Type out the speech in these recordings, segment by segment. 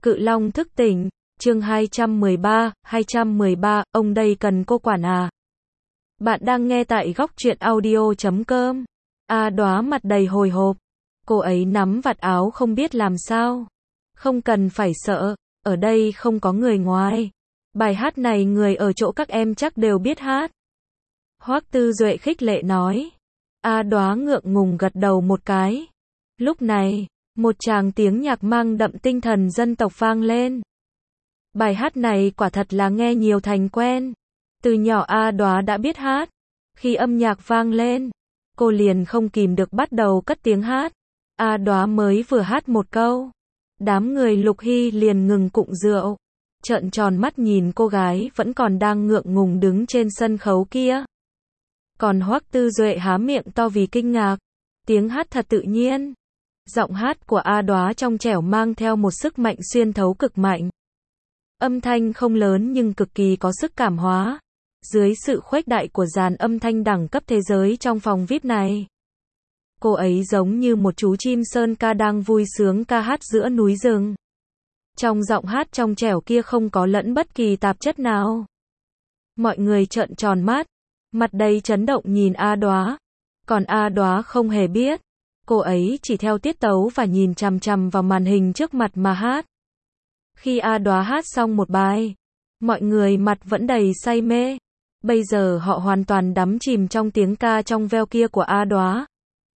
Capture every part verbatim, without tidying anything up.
Cự Long thức tỉnh, chương hai trăm mười ba, hai trăm mười ba, ông đây cần cô quản à? Bạn đang nghe tại góc truyện audio chấm com. A Đóa mặt đầy hồi hộp. Cô ấy nắm vạt áo không biết làm sao. Không cần phải sợ, ở đây không có người ngoài. Bài hát này người ở chỗ các em chắc đều biết hát. Hoắc Tư Duệ khích lệ nói. A Đóa ngượng ngùng gật đầu một cái. Lúc này, một tràng tiếng nhạc mang đậm tinh thần dân tộc vang lên. Bài hát này quả thật là nghe nhiều thành quen. Từ nhỏ A Đóa đã biết hát. Khi âm nhạc vang lên, cô liền không kìm được bắt đầu cất tiếng hát. A Đóa mới vừa hát một câu, đám người Lục Hy liền ngừng cụng rượu, trợn tròn mắt nhìn cô gái vẫn còn đang ngượng ngùng đứng trên sân khấu kia. Còn Hoắc Tư Duệ há miệng to vì kinh ngạc. Tiếng hát thật tự nhiên. Giọng hát của A Đóa trong trẻo mang theo một sức mạnh xuyên thấu cực mạnh. Âm thanh không lớn nhưng cực kỳ có sức cảm hóa. Dưới sự khuếch đại của dàn âm thanh đẳng cấp thế giới trong phòng vi ai pi này, cô ấy giống như một chú chim sơn ca đang vui sướng ca hát giữa núi rừng. Trong giọng hát trong trẻo kia không có lẫn bất kỳ tạp chất nào. Mọi người trợn tròn mắt, mặt đầy chấn động nhìn A Đóa. Còn A Đóa không hề biết, cô ấy chỉ theo tiết tấu và nhìn chằm chằm vào màn hình trước mặt mà hát. Khi A Đóa hát xong một bài, mọi người mặt vẫn đầy say mê. Bây giờ họ hoàn toàn đắm chìm trong tiếng ca trong veo kia của A Đóa.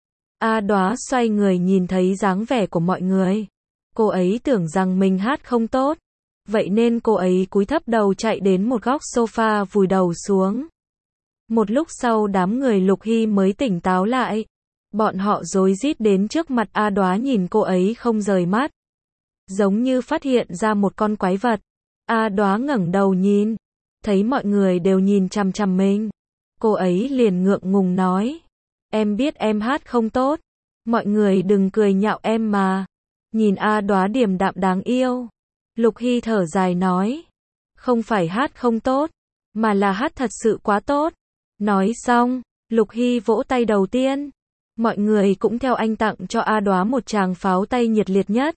A Đóa xoay người nhìn thấy dáng vẻ của mọi người. Cô ấy tưởng rằng mình hát không tốt. Vậy nên cô ấy cúi thấp đầu chạy đến một góc sofa vùi đầu xuống. Một lúc sau đám người Lục Hy mới tỉnh táo lại. Bọn họ rối rít đến trước mặt A Đóa nhìn cô ấy không rời mắt. Giống như phát hiện ra một con quái vật. A Đóa ngẩng đầu nhìn. Thấy mọi người đều nhìn chằm chằm mình. Cô ấy liền ngượng ngùng nói. Em biết em hát không tốt. Mọi người đừng cười nhạo em mà. Nhìn A Đóa điềm đạm đáng yêu. Lục Hy thở dài nói. Không phải hát không tốt, mà là hát thật sự quá tốt. Nói xong, Lục Hy vỗ tay đầu tiên. Mọi người cũng theo anh tặng cho A Đóa một tràng pháo tay nhiệt liệt nhất.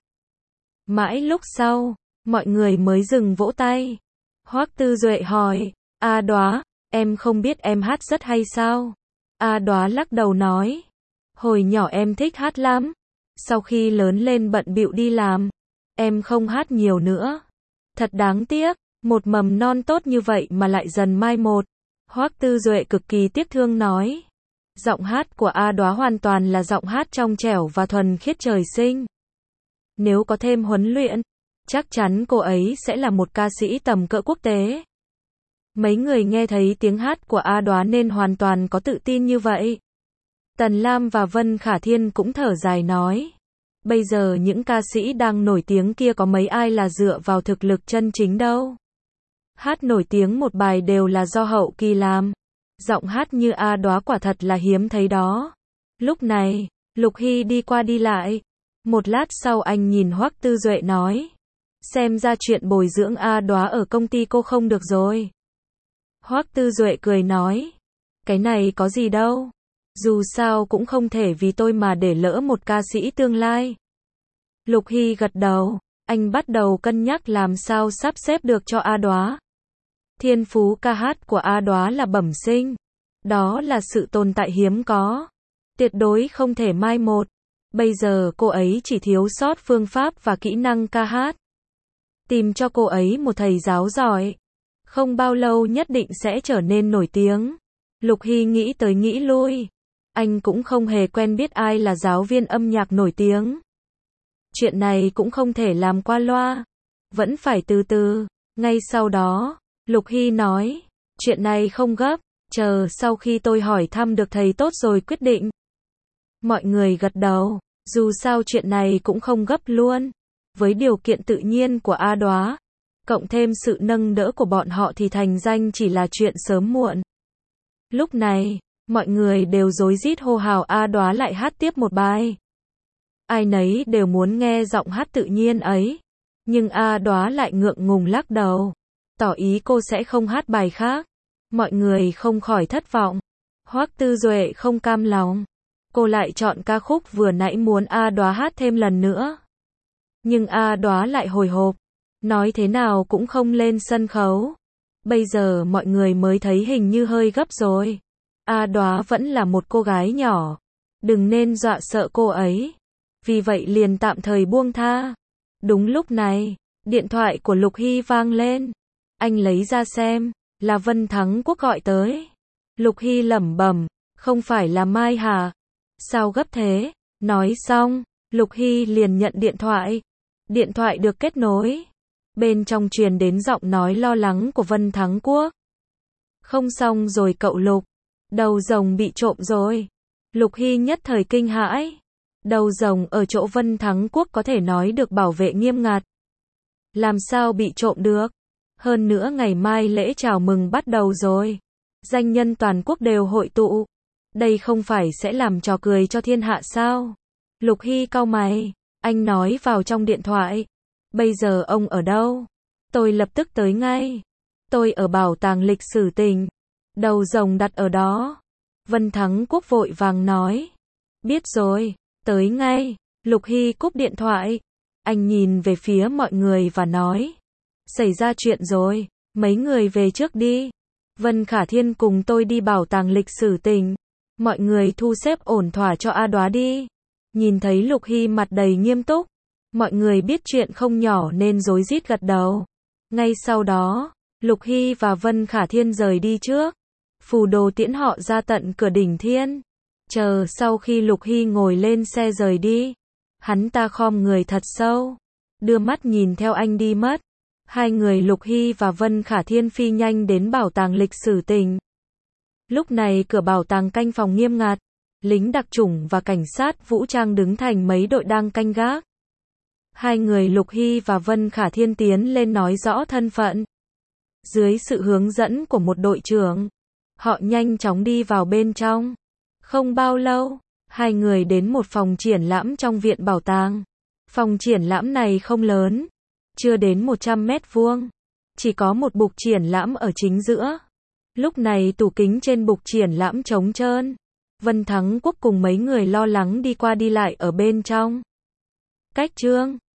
Mãi lúc sau, mọi người mới dừng vỗ tay. Hoắc Tư Duệ hỏi, A Đóa, em không biết em hát rất hay sao? A Đóa lắc đầu nói, hồi nhỏ em thích hát lắm. Sau khi lớn lên bận bịu đi làm, em không hát nhiều nữa. Thật đáng tiếc, một mầm non tốt như vậy mà lại dần mai một. Hoắc Tư Duệ cực kỳ tiếc thương nói. Giọng hát của A Đóa hoàn toàn là giọng hát trong trẻo và thuần khiết trời sinh. Nếu có thêm huấn luyện, chắc chắn cô ấy sẽ là một ca sĩ tầm cỡ quốc tế. Mấy người nghe thấy tiếng hát của A Đóa nên hoàn toàn có tự tin như vậy. Tần Lam và Vân Khả Thiên cũng thở dài nói. Bây giờ những ca sĩ đang nổi tiếng kia có mấy ai là dựa vào thực lực chân chính đâu. Hát nổi tiếng một bài đều là do hậu kỳ làm. Giọng hát như A Đóa quả thật là hiếm thấy đó. Lúc này, Lục Hy đi qua đi lại. Một lát sau anh nhìn Hoắc Tư Duệ nói. Xem ra chuyện bồi dưỡng A Đóa ở công ty cô không được rồi. Hoắc Tư Duệ cười nói. Cái này có gì đâu. Dù sao cũng không thể vì tôi mà để lỡ một ca sĩ tương lai. Lục Hy gật đầu. Anh bắt đầu cân nhắc làm sao sắp xếp được cho A Đóa. Thiên phú ca hát của A Đóa là bẩm sinh. Đó là sự tồn tại hiếm có. Tuyệt đối không thể mai một. Bây giờ cô ấy chỉ thiếu sót phương pháp và kỹ năng ca hát. Tìm cho cô ấy một thầy giáo giỏi. Không bao lâu nhất định sẽ trở nên nổi tiếng. Lục Hy nghĩ tới nghĩ lui. Anh cũng không hề quen biết ai là giáo viên âm nhạc nổi tiếng. Chuyện này cũng không thể làm qua loa. Vẫn phải từ từ. Ngay sau đó, Lục Hy nói. Chuyện này không gấp. Chờ sau khi tôi hỏi thăm được thầy tốt rồi quyết định. Mọi người gật đầu. Dù sao chuyện này cũng không gấp luôn. Với điều kiện tự nhiên của A Đóa, cộng thêm sự nâng đỡ của bọn họ thì thành danh chỉ là chuyện sớm muộn. Lúc này, mọi người đều rối rít hô hào A Đóa lại hát tiếp một bài. Ai nấy đều muốn nghe giọng hát tự nhiên ấy. Nhưng A Đóa lại ngượng ngùng lắc đầu. Tỏ ý cô sẽ không hát bài khác. Mọi người không khỏi thất vọng. Hoắc Tư Duệ không cam lòng. Cô lại chọn ca khúc vừa nãy muốn A Đóa hát thêm lần nữa. Nhưng A Đóa lại hồi hộp, nói thế nào cũng không lên sân khấu. Bây giờ mọi người mới thấy hình như hơi gấp rồi. A Đóa vẫn là một cô gái nhỏ, đừng nên dọa sợ cô ấy. Vì vậy liền tạm thời buông tha. Đúng lúc này, điện thoại của Lục Hy vang lên. Anh lấy ra xem, là Vân Thắng Quốc gọi tới. Lục Hy lẩm bẩm, không phải là Mai hả? Sao gấp thế? Nói xong, Lục Hy liền nhận điện thoại. Điện thoại được kết nối. Bên trong truyền đến giọng nói lo lắng của Vân Thắng Quốc. Không xong rồi cậu Lục. Đầu rồng bị trộm rồi. Lục Hy nhất thời kinh hãi. Đầu rồng ở chỗ Vân Thắng Quốc có thể nói được bảo vệ nghiêm ngặt. Làm sao bị trộm được? Hơn nữa ngày mai lễ chào mừng bắt đầu rồi. Danh nhân toàn quốc đều hội tụ. Đây không phải sẽ làm trò cười cho thiên hạ sao? Lục Hy cau mày. Anh nói vào trong điện thoại. Bây giờ ông ở đâu? Tôi lập tức tới ngay. Tôi ở bảo tàng lịch sử tỉnh. Đầu rồng đặt ở đó. Vân Thắng Quốc vội vàng nói. Biết rồi, tới ngay. Lục Hy cúp điện thoại. Anh nhìn về phía mọi người và nói. Xảy ra chuyện rồi, mấy người về trước đi. Vân Khả Thiên cùng tôi đi bảo tàng lịch sử tỉnh. Mọi người thu xếp ổn thỏa cho A Đóa đi. Nhìn thấy Lục Hy mặt đầy nghiêm túc. Mọi người biết chuyện không nhỏ nên rối rít gật đầu. Ngay sau đó, Lục Hy và Vân Khả Thiên rời đi trước. Phù Đồ tiễn họ ra tận cửa đỉnh thiên. Chờ sau khi Lục Hy ngồi lên xe rời đi, hắn ta khom người thật sâu, đưa mắt nhìn theo anh đi mất. Hai người Lục Hy và Vân Khả Thiên phi nhanh đến bảo tàng lịch sử tỉnh. Lúc này cửa bảo tàng canh phòng nghiêm ngặt, lính đặc chủng và cảnh sát vũ trang đứng thành mấy đội đang canh gác. Hai người Lục Hy và Vân Khả Thiên tiến lên nói rõ thân phận. Dưới sự hướng dẫn của một đội trưởng, họ nhanh chóng đi vào bên trong. Không bao lâu, hai người đến một phòng triển lãm trong viện bảo tàng. Phòng triển lãm này không lớn, chưa đến một trăm mét vuông, chỉ có một bục triển lãm ở chính giữa. Lúc này tủ kính trên bục triển lãm trống trơn. Vân Thắng Quốc cùng mấy người lo lắng đi qua đi lại ở bên trong. Cách chương